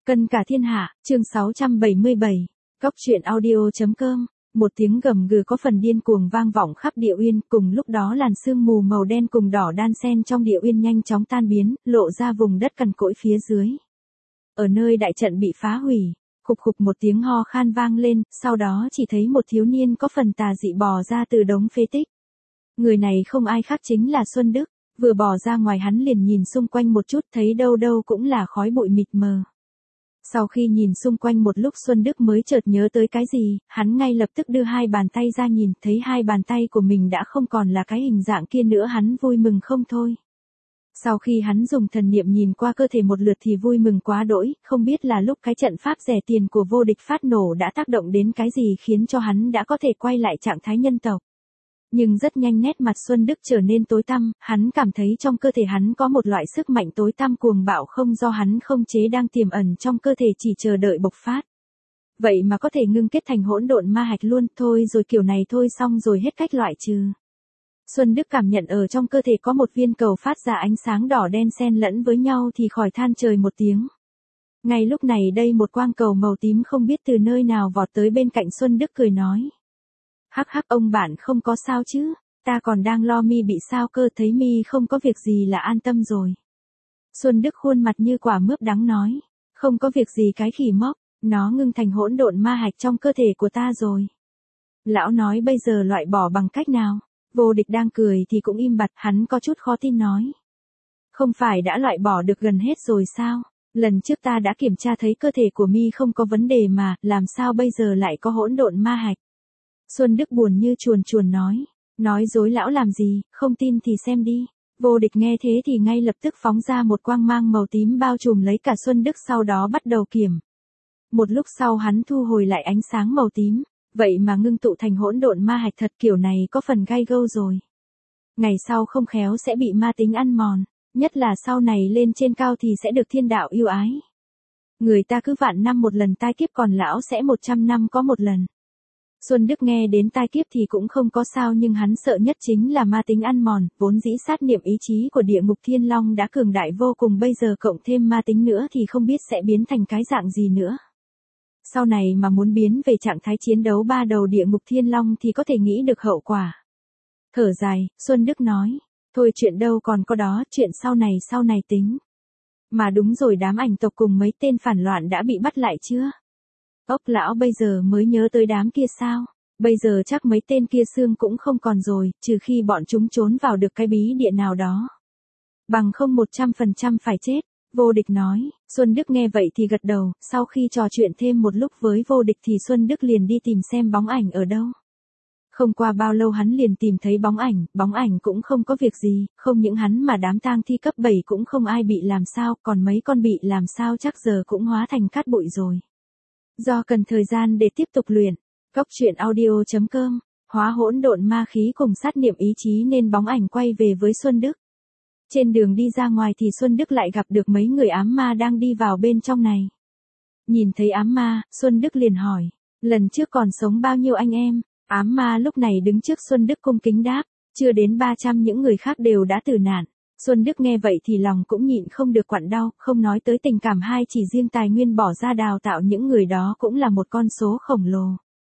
Cân cả thiên hạ, chương 677. Góc truyện audio.com. Một tiếng gầm gừ có phần điên cuồng vang vọng khắp địa uyên, cùng lúc đó làn sương mù màu đen cùng đỏ đan xen trong địa uyên nhanh chóng tan biến, lộ ra vùng đất cằn cỗi phía dưới. Ở nơi đại trận bị phá hủy, khục khục một tiếng ho khan vang lên, sau đó chỉ thấy một thiếu niên có phần tà dị bò ra từ đống phế tích. Người này không ai khác chính là Xuân Đức, vừa bò ra ngoài hắn liền nhìn xung quanh một chút, thấy đâu đâu cũng là khói bụi mịt mờ. Sau khi nhìn xung quanh một lúc Xuân Đức mới chợt nhớ tới cái gì, hắn ngay lập tức đưa hai bàn tay ra nhìn, thấy hai bàn tay của mình đã không còn là cái hình dạng kia nữa, hắn vui mừng không thôi. Sau khi hắn dùng thần niệm nhìn qua cơ thể một lượt thì vui mừng quá đỗi, không biết là lúc cái trận pháp rẻ tiền của vô địch phát nổ đã tác động đến cái gì khiến cho hắn đã có thể quay lại trạng thái nhân tộc. Nhưng rất nhanh nét mặt Xuân Đức trở nên tối tăm, hắn cảm thấy trong cơ thể hắn có một loại sức mạnh tối tăm cuồng bạo không do hắn không chế đang tiềm ẩn trong cơ thể chỉ chờ đợi bộc phát. Vậy mà có thể ngưng kết thành hỗn độn ma hạch luôn, thôi rồi kiểu này thôi xong rồi hết cách loại trừ. Xuân Đức cảm nhận ở trong cơ thể có một viên cầu phát ra ánh sáng đỏ đen xen lẫn với nhau thì khỏi than trời một tiếng. Ngay lúc này đây một quang cầu màu tím không biết từ nơi nào vọt tới bên cạnh Xuân Đức cười nói. Hắc hắc, ông bạn không có sao chứ, ta còn đang lo mi bị sao cơ, thấy mi không có việc gì là an tâm rồi. Xuân Đức khuôn mặt như quả mướp đắng nói, không có việc gì cái khỉ mốc, nó ngưng thành hỗn độn ma hạch trong cơ thể của ta rồi. Lão nói bây giờ loại bỏ bằng cách nào? Vô địch đang cười thì cũng im bặt, hắn có chút khó tin nói. Không phải đã loại bỏ được gần hết rồi sao? Lần trước ta đã kiểm tra thấy cơ thể của mi không có vấn đề mà, làm sao bây giờ lại có hỗn độn ma hạch? Xuân Đức buồn như chuồn chuồn nói dối lão làm gì, không tin thì xem đi. Vô địch nghe thế thì ngay lập tức phóng ra một quang mang màu tím bao trùm lấy cả Xuân Đức, sau đó bắt đầu kiểm. Một lúc sau hắn thu hồi lại ánh sáng màu tím, vậy mà ngưng tụ thành hỗn độn ma hạch thật, kiểu này có phần gai gâu rồi. Ngày sau không khéo sẽ bị ma tính ăn mòn, nhất là sau này lên trên cao thì sẽ được thiên đạo yêu ái. Người ta cứ vạn năm một lần tai kiếp, còn lão sẽ 100 năm có một lần. Xuân Đức nghe đến tai kiếp thì cũng không có sao, nhưng hắn sợ nhất chính là ma tính ăn mòn, vốn dĩ sát niệm ý chí của địa ngục thiên long đã cường đại vô cùng, bây giờ cộng thêm ma tính nữa thì không biết sẽ biến thành cái dạng gì nữa. Sau này mà muốn biến về trạng thái chiến đấu ba đầu địa ngục thiên long thì có thể nghĩ được hậu quả. Thở dài, Xuân Đức nói, thôi chuyện đâu còn có đó, chuyện sau này tính. Mà đúng rồi, đám ảnh tộc cùng mấy tên phản loạn đã bị bắt lại chưa? Ốc lão bây giờ mới nhớ tới đám kia sao? Bây giờ chắc mấy tên kia xương cũng không còn rồi, trừ khi bọn chúng trốn vào được cái bí địa nào đó. Bằng không 100% phải chết, Vô Địch nói. Xuân Đức nghe vậy thì gật đầu, sau khi trò chuyện thêm một lúc với Vô Địch thì Xuân Đức liền đi tìm xem bóng ảnh ở đâu. Không qua bao lâu hắn liền tìm thấy bóng ảnh cũng không có việc gì, không những hắn mà đám tang thi cấp 7 cũng không ai bị làm sao, còn mấy con bị làm sao chắc giờ cũng hóa thành cát bụi rồi. Do cần thời gian để tiếp tục luyện, Góc truyện audio.com, hóa hỗn độn ma khí cùng sát niệm ý chí nên bóng ảnh quay về với Xuân Đức. Trên đường đi ra ngoài thì Xuân Đức lại gặp được mấy người ám ma đang đi vào bên trong này. Nhìn thấy ám ma, Xuân Đức liền hỏi, lần trước còn sống bao nhiêu anh em? Ám ma lúc này đứng trước Xuân Đức cung kính đáp, chưa đến 300, những người khác đều đã tử nạn. Xuân Đức nghe vậy thì lòng cũng nhịn không được quặn đau, không nói tới tình cảm hay, chỉ riêng tài nguyên bỏ ra đào tạo những người đó cũng là một con số khổng lồ.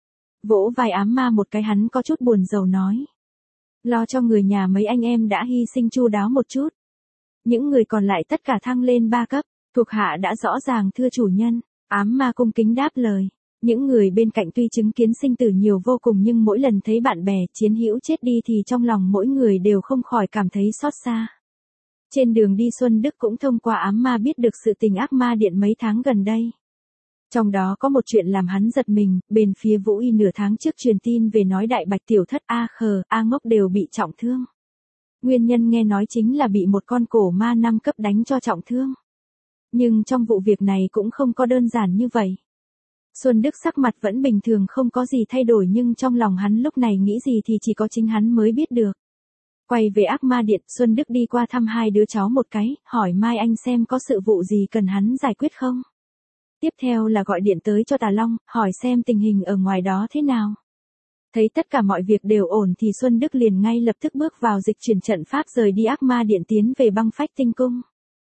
Vỗ vai ám ma một cái, hắn có chút buồn rầu nói. Lo cho người nhà mấy anh em đã hy sinh chu đáo một chút. Những người còn lại tất cả thăng lên 3 cấp, thuộc hạ đã rõ ràng thưa chủ nhân. Ám ma cung kính đáp lời. Những người bên cạnh tuy chứng kiến sinh tử nhiều vô cùng nhưng mỗi lần thấy bạn bè chiến hữu chết đi thì trong lòng mỗi người đều không khỏi cảm thấy xót xa. Trên đường đi Xuân Đức cũng thông qua ám ma biết được sự tình ác ma điện mấy tháng gần đây. Trong đó có một chuyện làm hắn giật mình, bên phía Vũ Y nửa tháng trước truyền tin về nói Đại Bạch Tiểu Thất, A Khờ, A Ngốc đều bị trọng thương. Nguyên nhân nghe nói chính là bị một con cổ ma 5 cấp đánh cho trọng thương. Nhưng trong vụ việc này cũng không có đơn giản như vậy. Xuân Đức sắc mặt vẫn bình thường không có gì thay đổi, nhưng trong lòng hắn lúc này nghĩ gì thì chỉ có chính hắn mới biết được. Quay về ác ma điện, Xuân Đức đi qua thăm hai đứa cháu một cái, hỏi Mai Anh xem có sự vụ gì cần hắn giải quyết không. Tiếp theo là gọi điện tới cho Tà Long, hỏi xem tình hình ở ngoài đó thế nào. Thấy tất cả mọi việc đều ổn thì Xuân Đức liền ngay lập tức bước vào dịch chuyển trận pháp rời đi ác ma điện tiến về Băng Phách Tinh Cung.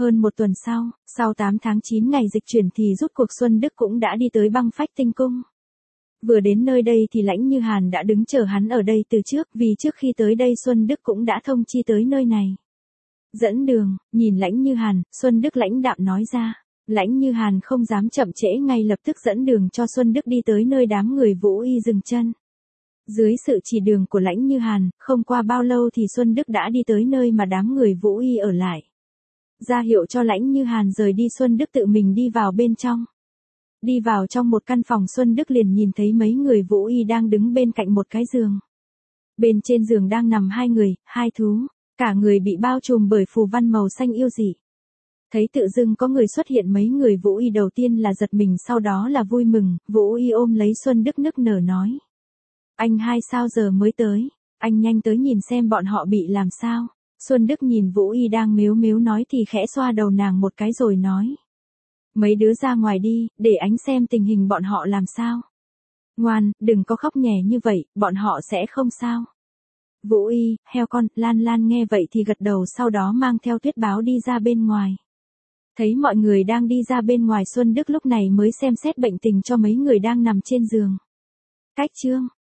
Hơn một tuần sau 8 tháng 9 ngày dịch chuyển thì rút cuộc Xuân Đức cũng đã đi tới Băng Phách Tinh Cung. Vừa đến nơi đây thì Lãnh Như Hàn đã đứng chờ hắn ở đây từ trước, vì trước khi tới đây Xuân Đức cũng đã thông chi tới nơi này. Dẫn đường, nhìn Lãnh Như Hàn, Xuân Đức lãnh đạm nói ra. Lãnh Như Hàn không dám chậm trễ, ngay lập tức dẫn đường cho Xuân Đức đi tới nơi đám người Vũ Y dừng chân. Dưới sự chỉ đường của Lãnh Như Hàn, không qua bao lâu thì Xuân Đức đã đi tới nơi mà đám người Vũ Y ở lại. Ra hiệu cho Lãnh Như Hàn rời đi, Xuân Đức tự mình đi vào bên trong. Đi vào trong một căn phòng, Xuân Đức liền nhìn thấy mấy người Vũ Y đang đứng bên cạnh một cái giường. Bên trên giường đang nằm hai người, hai thú, cả người bị bao trùm bởi phù văn màu xanh yêu dị. Thấy tự dưng có người xuất hiện, mấy người Vũ Y đầu tiên là giật mình, sau đó là vui mừng. Vũ Y ôm lấy Xuân Đức nức nở nói. Anh hai sao giờ mới tới, anh nhanh tới nhìn xem bọn họ bị làm sao. Xuân Đức nhìn Vũ Y đang mếu mếu nói thì khẽ xoa đầu nàng một cái rồi nói. Mấy đứa ra ngoài đi, để anh xem tình hình bọn họ làm sao. Ngoan, đừng có khóc nhè như vậy, bọn họ sẽ không sao. Vũ Y, heo con, Lan Lan nghe vậy thì gật đầu, sau đó mang theo Tuyết Báo đi ra bên ngoài. Thấy mọi người đang đi ra bên ngoài, Xuân Đức lúc này mới xem xét bệnh tình cho mấy người đang nằm trên giường. Cách chương